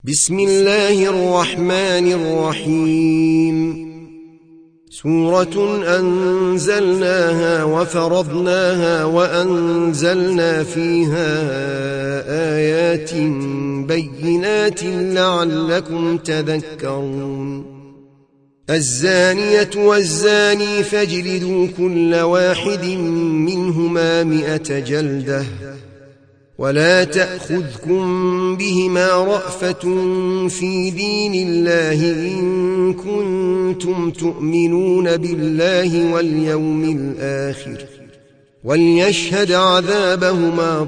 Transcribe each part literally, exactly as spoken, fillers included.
بسم الله الرحمن الرحيم. سورة أنزلناها وفرضناها وأنزلنا فيها آيات بينات لعلكم تذكرون. الزانية والزاني فاجلدوا كل واحد منهما مئة جلدة ولا تأخذكم بهما رأفة في دين الله إن كنتم تؤمنون بالله واليوم الآخر وليشهد عذابهما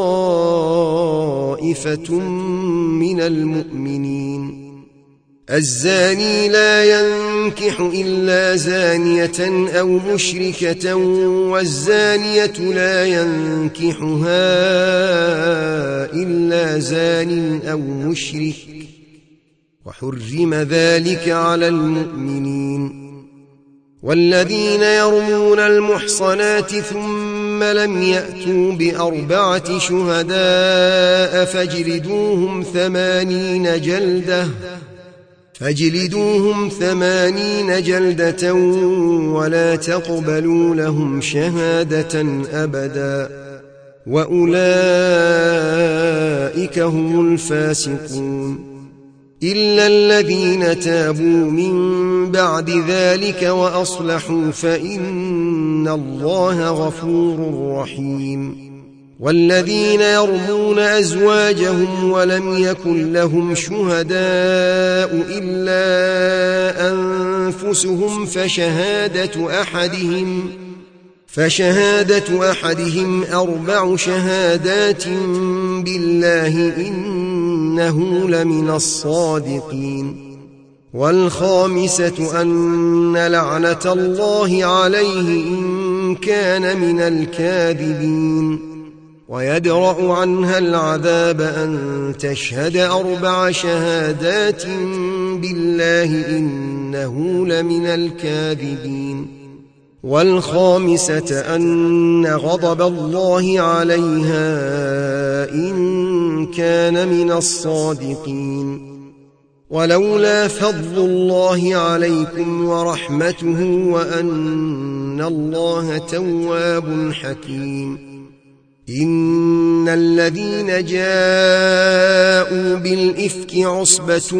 طائفة من المؤمنين. الزاني لا ينكح إلا زانية أو مشركة والزانية لا ينكحها إلا زان أو مشرك وحرم ذلك على المؤمنين. والذين يرمون المحصنات ثم لم يأتوا بأربعة شهداء فاجلدوهم ثمانين جلدة فاجلدوهم ثمانين جلدة ولا تقبلوا لهم شهادة أبدا وأولئك هم الفاسقون. إلا الذين تابوا من بعد ذلك وأصلحوا فإن الله غفور رحيم. والذين يرمون أزواجهم ولم يكن لهم شهداء إلا أنفسهم فشهادة أحدهم فشهادة أحدهم أربع شهادات بالله إنه لمن الصادقين. والخامسة أن لعنة الله عليه إن كان من الكاذبين. ويدرأ عنها العذاب أن تشهد أربع شهادات بالله إنه لمن الكاذبين. والخامسة أن غضب الله عليها إن كان من الصادقين. ولولا فضل الله عليكم ورحمته وأن الله تواب حكيم. إن الذين جاءوا بالإفك عصبة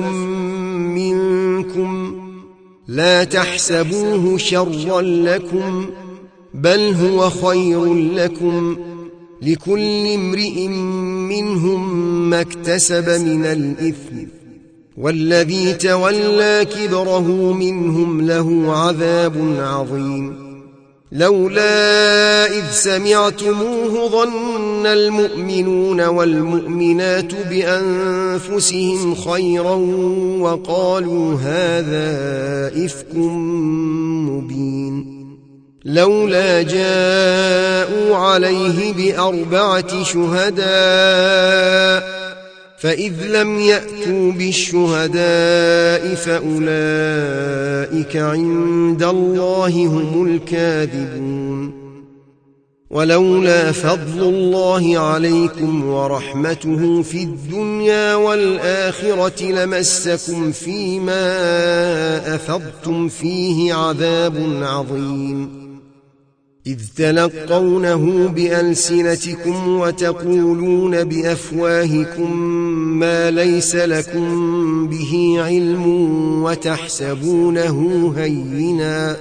منكم لا تحسبوه شرا لكم بل هو خير لكم لكل امرئ منهم ما اكتسب من الإثم والذي تولى كبره منهم له عذاب عظيم. لولا إذ سمعتموه ظن المؤمنون والمؤمنات بأنفسهم خيرا وقالوا هذا إفك مبين. لولا جاءوا عليه بأربعة شهداء فإذ لم يأتوا بالشهداء فأولئك عند الله هم الكاذبون. ولولا فضل الله عليكم ورحمته في الدنيا والآخرة لمسكم فيما أفضتم فيه عذاب عظيم. إذ تلقونه بألسنتكم وتقولون بأفواهكم ما ليس لكم به علم وتحسبونه هينا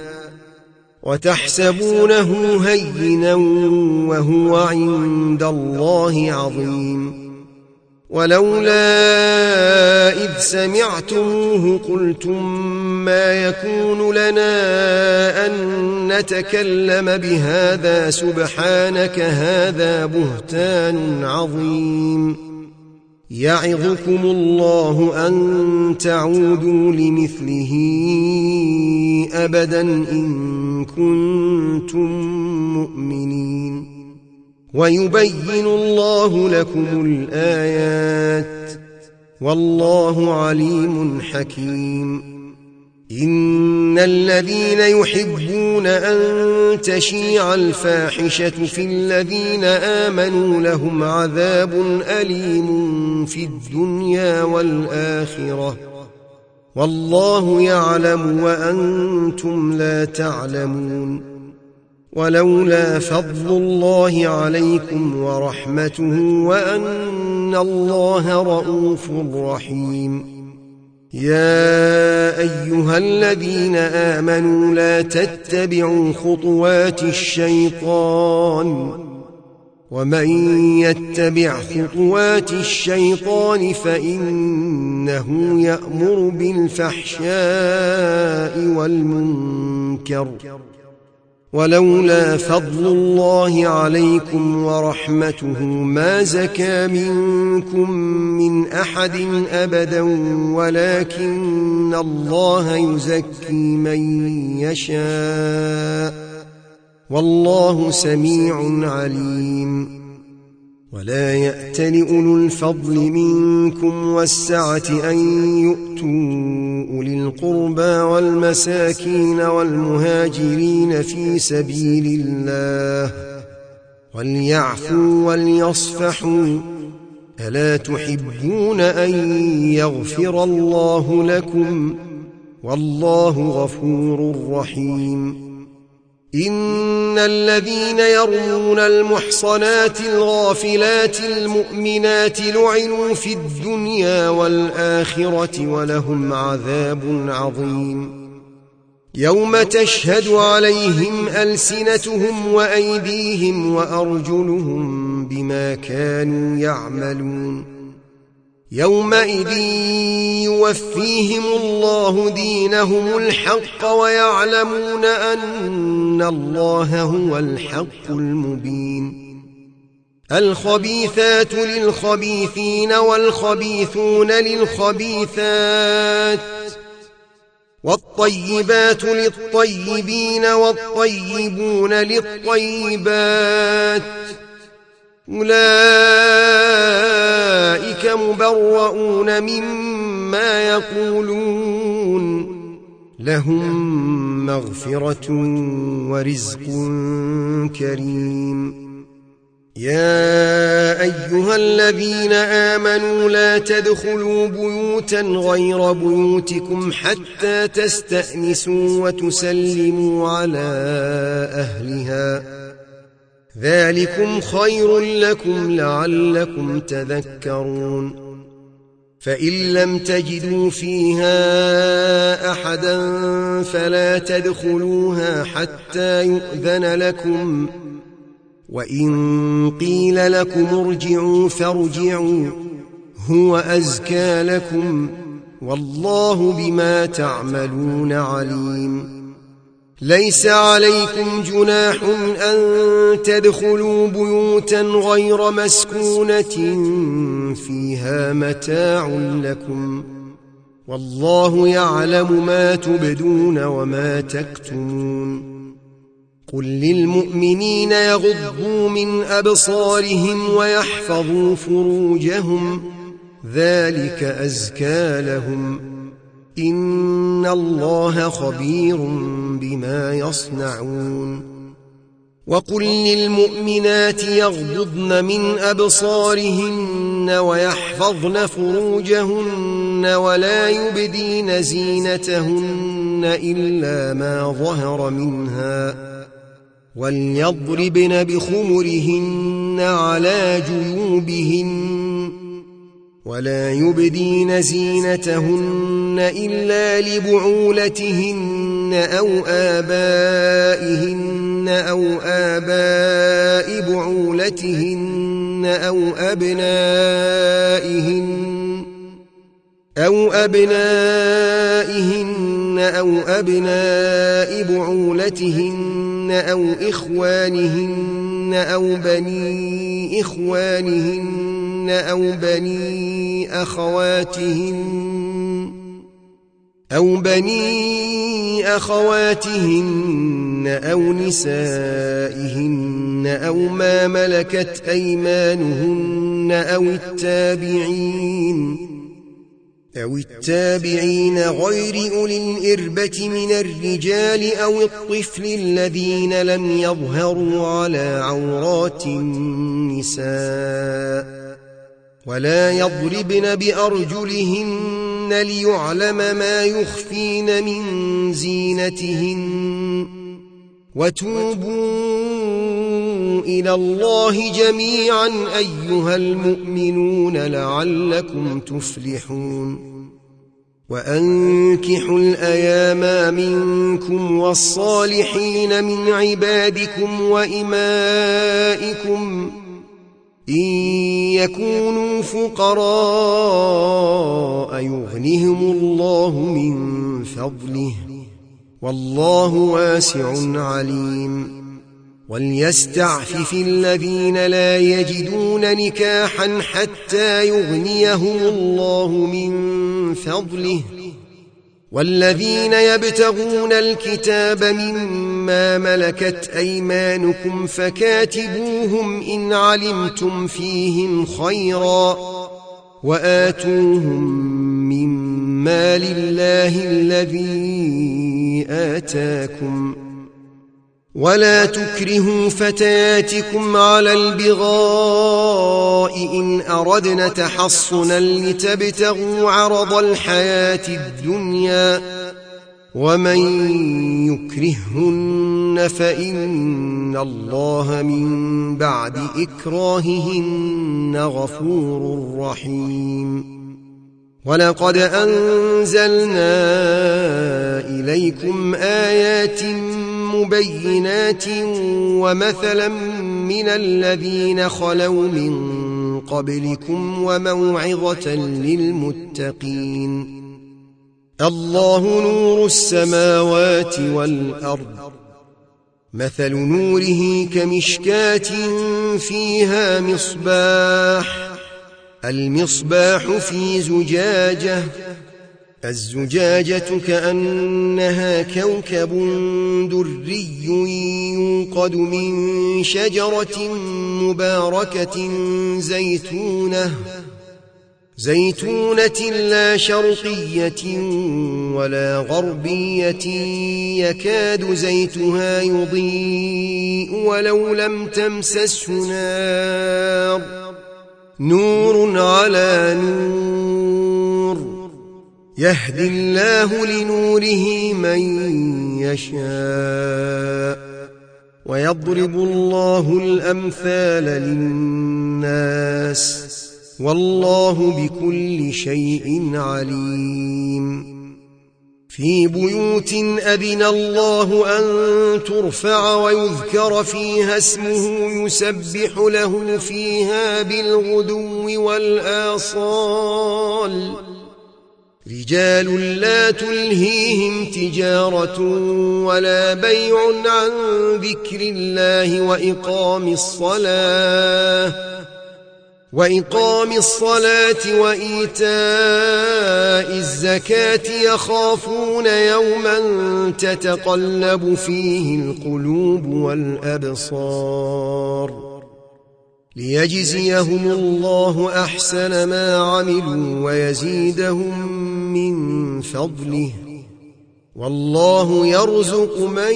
وتحسبونه هينا وهو عند الله عظيم. ولولا إذ سمعتموه قلتم ما يكون لنا أن نتكلم بهذا سبحانك هذا بهتان عظيم. يعظكم الله أن تعودوا لمثله أبدا إن كنتم مؤمنين. ويبين الله لكم الآيات والله عليم حكيم. إن الذين يحبون أن تشيع الفاحشة في الذين آمنوا لهم عذاب أليم في الدنيا والآخرة والله يعلم وأنتم لا تعلمون ولولا فضل الله عليكم ورحمته وأن الله رؤوف رحيم يا أيها الذين آمنوا لا تتبعوا خطوات الشيطان ومن يتبع خطوات الشيطان فإنه يأمر بالفحشاء والمنكر ولولا فضل الله عليكم ورحمته ما زكى منكم من أحد أبدا ولكن الله يزكي من يشاء والله سميع عليم ولا يأتل أولو الفضل منكم والسعة أن يؤتوا أولي القربى والمساكين والمهاجرين في سبيل الله وليعفوا وليصفحوا ألا تحبون أن يغفر الله لكم والله غفور رحيم إن الذين يرمون المحصنات الغافلات المؤمنات لعنوا في الدنيا والآخرة ولهم عذاب عظيم يوم تشهد عليهم ألسنتهم وأيديهم وأرجلهم بما كانوا يعملون يومئذ يوفيهم الله دينهم الحق ويعلمون أن الله هو الحق المبين الخبيثات للخبيثين والخبيثون للخبيثات والطيبات للطيبين والطيبون للطيبات أولئك مبرؤون مما يقولون لهم مغفرة ورزق كريم يا أيها الذين آمنوا لا تدخلوا بيوتا غير بيوتكم حتى تستأنسوا وتسلموا على أهلها ذلكم خير لكم لعلكم تذكرون فإن لم تجدوا فيها أحدا فلا تدخلوها حتى يؤذن لكم وإن قيل لكم ارجعوا فارجعوا هو أزكى لكم والله بما تعملون عليم ليس عليكم جناح أن تدخلوا بيوتا غير مسكونة فيها متاع لكم والله يعلم ما تبدون وما تكتمون قل للمؤمنين يغضوا من أبصارهم ويحفظوا فروجهم ذلك أزكى لهم إن الله خبير بما يصنعون وقل للمؤمنات يغضضن من أبصارهن ويحفظن فروجهن ولا يبدين زينتهن إلا ما ظهر منها وليضربن بخمرهن على جيوبهن ولا يبدين زينتهن إلا لبعولتهن أو آبائهن أو آباء بعولتهن أو أبنائهن أو أبنائهن أو أبناء بعولتهن أو إخوانهن أو بني إخوانهن أو بني أخواتهن أو بني أخواتهن أو نسائهن أو ما ملكت أيمانهن أو التابعين أو التابعين غير أولي الإربة من الرجال أو الطفل الذين لم يظهروا على عورات النساء ولا يضربن بأرجلهن ليعلم ما يخفين من زينتهن وتوبوا إلى الله جميعا أيها المؤمنون لعلكم تفلحون وأنكحوا الأيام منكم والصالحين من عبادكم وإمائكم إن يكونوا فقراء يغنهم الله من فضله والله واسع عليم وليستعفف الذين لا يجدون نكاحا حتى يغنيهم الله من فضله والذين يبتغون الكتاب مما ملكت أيمانكم فكاتبوهم إن علمتم فيهم خيرا وآتوهم مما لله الذي آتاكم ولا تكرهوا فتياتكم على البغاء إن أردنا تحصنا لتبتغوا عرض الحياة الدنيا ومن يكرهن فإن الله من بعد إكراههن غفور رحيم ولقد أنزلنا إليكم آيات مبينات ومثلا من الذين خلوا من قبلكم وموعظة للمتقين الله نور السماوات والأرض مثل نوره كمشكاة فيها مصباح المصباح في زجاجة الزجاجة كأنها كوكب دري يوقد من شجرة مباركة زيتونة زيتونة لا شرقية ولا غربية يكاد زيتها يضيء ولو لم تمسسه نار نور على نور يهدي الله لنوره من يشاء ويضرب الله الأمثال للناس والله بكل شيء عليم في بيوت أذن الله أن ترفع ويذكر فيها اسمه يسبح له فيها بالغدو والآصال رجال لا تلهيهم تجارة ولا بيع عن ذكر الله وإقام الصلاة وإقام الصلاة وإيتاء الزكاة يخافون يوما تتقلب فيه القلوب والأبصار ليجزيهم الله أحسن ما عملوا ويزيدهم من فضله والله يرزق من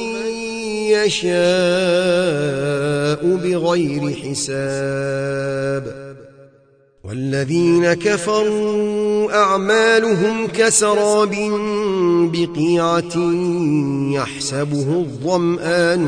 يشاء بغير حساب والذين كفروا أعمالهم كسراب بقيعة يحسبه الظمآن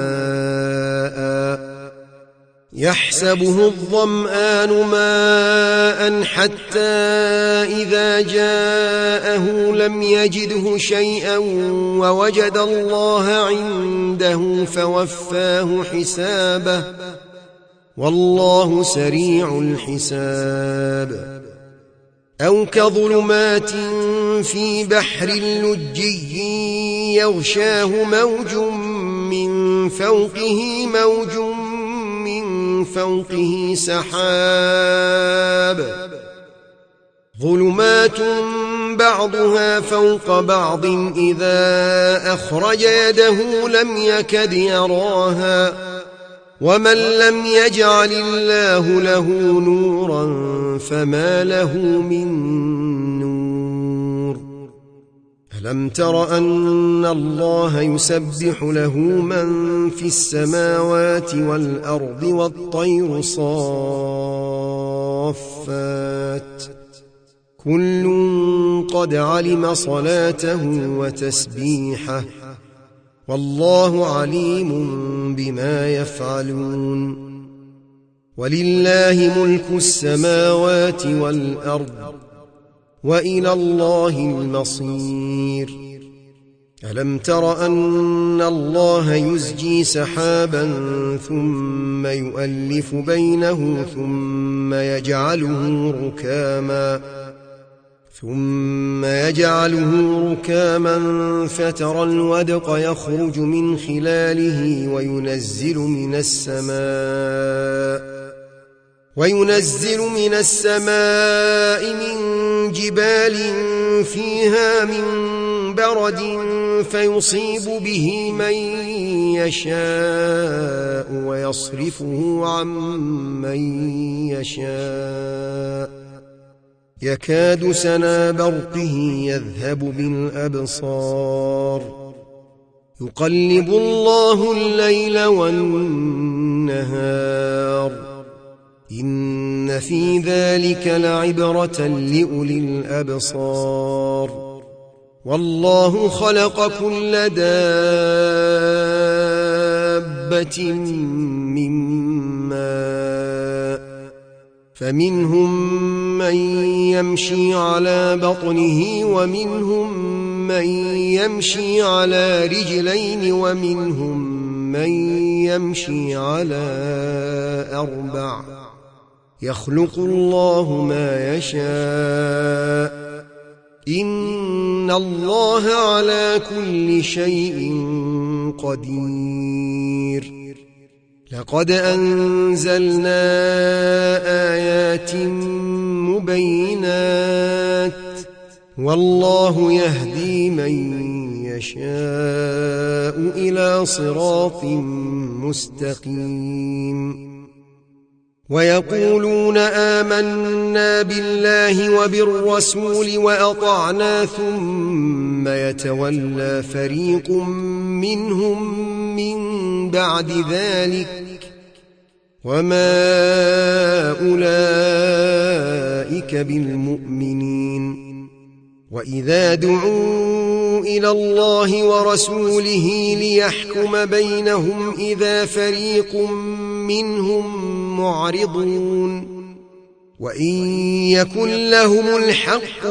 ماء يحسبه الظمآن ماء حتى إذا جاءه لم يجده شيئا ووجد الله عنده فوفاه حسابه والله سريع الحساب أو كظلمات في بحر لجي يغشاه موج من فوقه موج من فوقه سحاب ظلمات بعضها فوق بعض إذا أخرج يده لم يكد يراها ومن لم يجعل الله له نورا فما له من نور ألم تر أن الله يسبح له من في السماوات والأرض والطير صافات كل قد علم صلاته وتسبيحه والله عليم بما يفعلون ولله ملك السماوات والأرض وإلى الله المصير ألم تر أن الله يزجي سحابا ثم يؤلف بينه ثم يجعله ركاما ثم يجعله ركاما فترى الودق يخرج من خلاله وينزل من السماء وينزل من السماء من جبال فيها من برد فيصيب به من يشاء ويصرفه عن من يشاء يكاد سنا برقه يذهب بالأبصار يقلب الله الليل والنهار إن في ذلك لعبرة لأولي الأبصار والله خلق كل دابة من ماء فمنهم من يمشي على بطنه ومنهم من يمشي على رجلين ومنهم من يمشي على أربع يخلق الله ما يشاء إن الله على كل شيء قدير لقد أنزلنا آيات مبينات والله يهدي من يشاء إلى صراط مستقيم ويقولون آمنا بالله وبالرسول وأطعنا ثم يتولى فريق منهم من بعد ذلك وما أولئك بالمؤمنين وإذا دعوا إلى الله ورسوله ليحكم بينهم إذا فريق منهم معرضون وإن يكن لهم الحق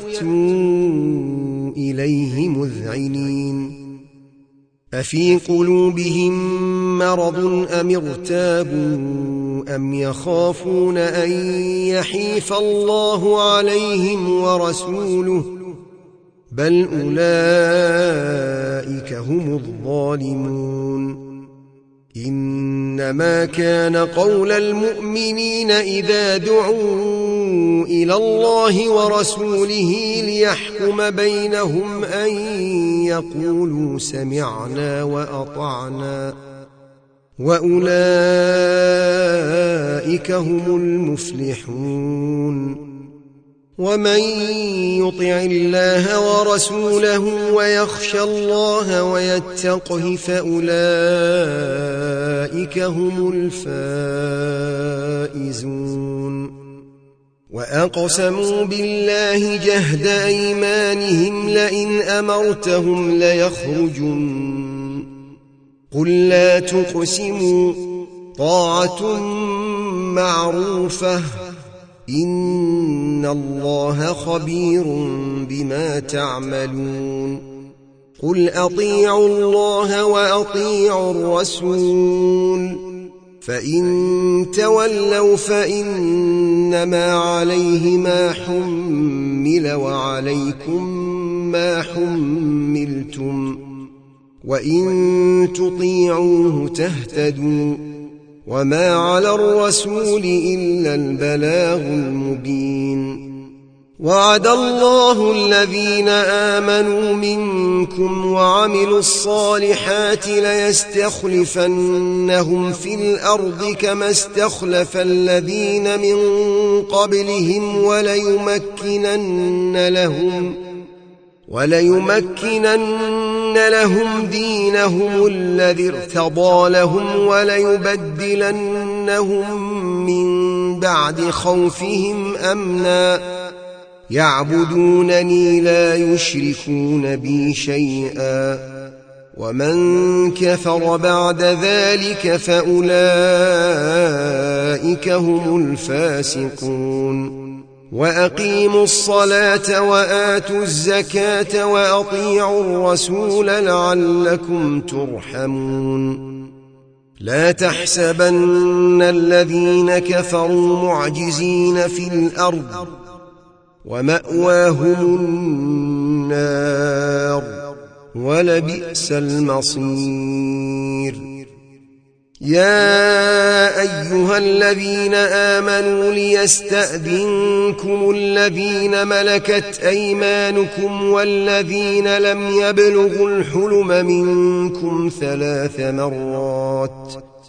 يأتوا إليه مذعنين أفي قلوبهم مرض أم ارتابوا أم يخافون أن يحيف الله عليهم ورسوله بل أولئك هم الظالمون إنما كان قول المؤمنين إذا دعوا إلى الله ورسوله ليحكم بينهم أن يقولوا سمعنا وأطعنا وأولئك هم المفلحون ومن يطع الله ورسوله ويخشى الله ويتقه فأولئك هم الفائزون وأقسموا بالله جهد أيمانهم لئن أمرتهم ليخرجن قل لا تقسموا طاعة معروفة إن الله خبير بما تعملون قل أطيعوا الله وأطيعوا الرسول فإن تولوا فإنما عليه ما حمل وعليكم ما حملتم وإن تطيعوه تهتدوا وما على الرسول إلا البلاغ المبين وعد الله الذين آمنوا منكم وعملوا الصالحات ليستخلفنهم في الأرض كما استخلف الذين من قبلهم وليمكنن لهم وليمكنن لهم دينهم الذي ارتضى لهم وليبدلنهم من بعد خوفهم أمنا يعبدونني لا يشركون بي شيئا ومن كفر بعد ذلك فأولئك هم الفاسقون وأقيموا الصلاة وآتوا الزكاة وأطيعوا الرسول لعلكم ترحمون لا تحسبن الذين كفروا معجزين في الأرض ومأواهم النار ولبئس المصير يا أيها الذين آمنوا ليستأذنكم الذين ملكت أيمانكم والذين لم يبلغوا الحلم منكم ثلاث مرات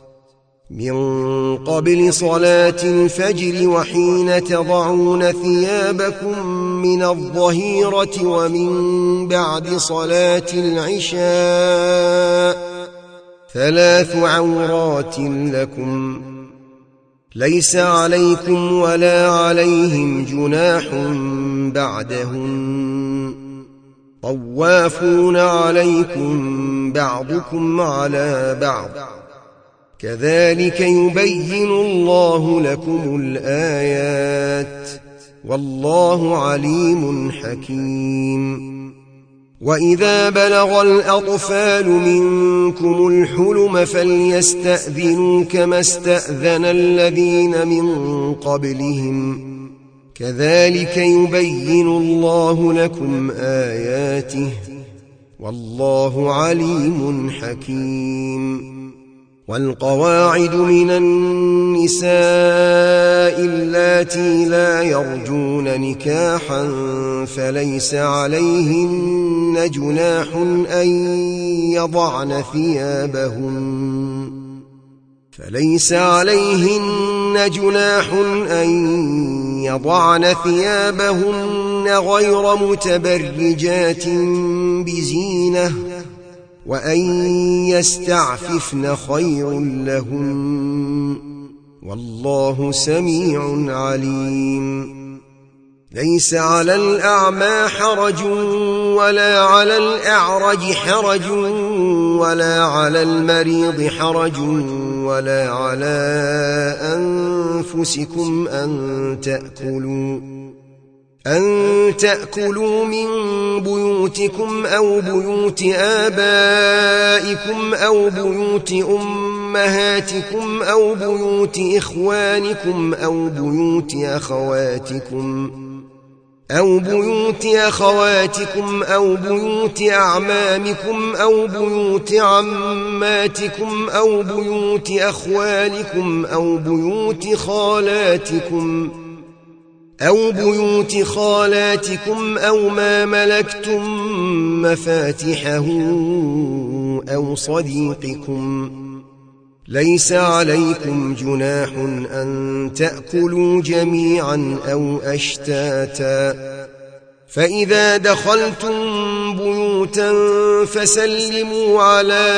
من قبل صلاة الفجر وحين تضعون ثيابكم من الظهيرة ومن بعد صلاة العشاء ثلاث عورات لكم ليس عليكم ولا عليهم جناح بعدهن طوافون عليكم بعضكم على بعض كذلك يبين الله لكم الآيات والله عليم حكيم وإذا بلغ الأطفال منكم الحلم فليستأذنوا كما استأذن الذين من قبلهم كذلك يبين الله لكم آياته والله عليم حكيم والقواعد من النساء اللاتي لا يرجون نكاحا فليس عليهن جناح أن يضعن ثيابهن فليس عليهن جناح أن يضعن ثيابهن غير متبرجات بزينة وأن يستعففن خير لهن والله سميع عليم ليس على الأعمى حرج ولا على الأعرج حرج ولا على المريض حرج ولا على أنفسكم أن تأكلوا أن تأكلوا من بيوتكم أو بيوت آبائكم أو بيوت أمهاتكم أو بيوت إخوانكم أو بيوت أخواتكم أو بيوت أخواتكم أو بيوت أعمامكم أو بيوت عماتكم أو بيوت أخوالكم أو بيوت خالاتكم أو بيوت خالاتكم أو ما ملكتم مفاتحه أو صديقكم ليس عليكم جناح أن تأكلوا جميعا أو أشتاتا فإذا دخلتم بيوتا فسلموا على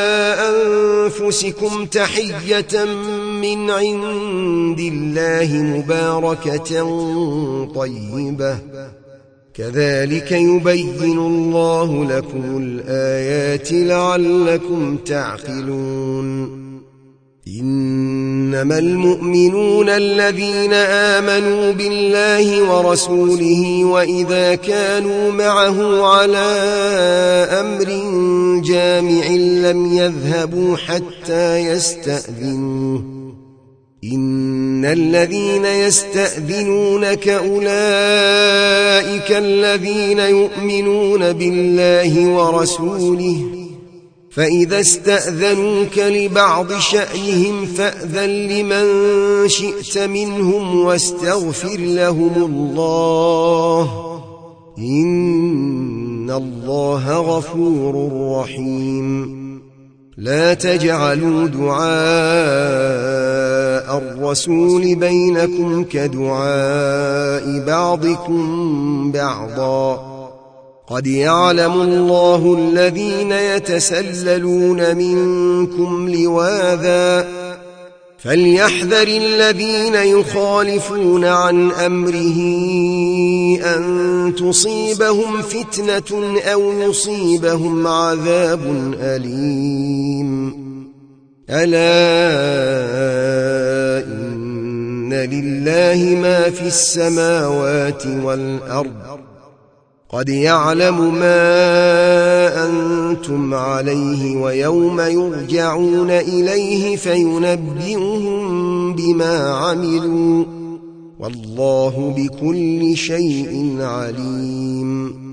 أنفسكم تحية من عند الله مباركة طيبة كذلك يبين الله لكم الآيات لعلكم تعقلون إنما المؤمنون الذين آمنوا بالله ورسوله وإذا كانوا معه على أمر جامع لم يذهبوا حتى يستأذنوه إن الذين يستأذنونك أولئك الذين يؤمنون بالله ورسوله فإذا استأذنوك لبعض شأنهم فأذن لمن شئت منهم واستغفر لهم الله إن الله غفور رحيم لا تجعلوا دعاء الرسول بينكم كدعاء بعضكم بعضا قد يعلم الله الذين يتسللون منكم لواذا فليحذر الذين يخالفون عن أمره أن تصيبهم فتنة أو يصيبهم عذاب أليم ألا إن لله ما في السماوات والأرض قد يعلم ما أنتم عليه ويوم يرجعون إليه فينبئهم بما عملوا والله بكل شيء عليم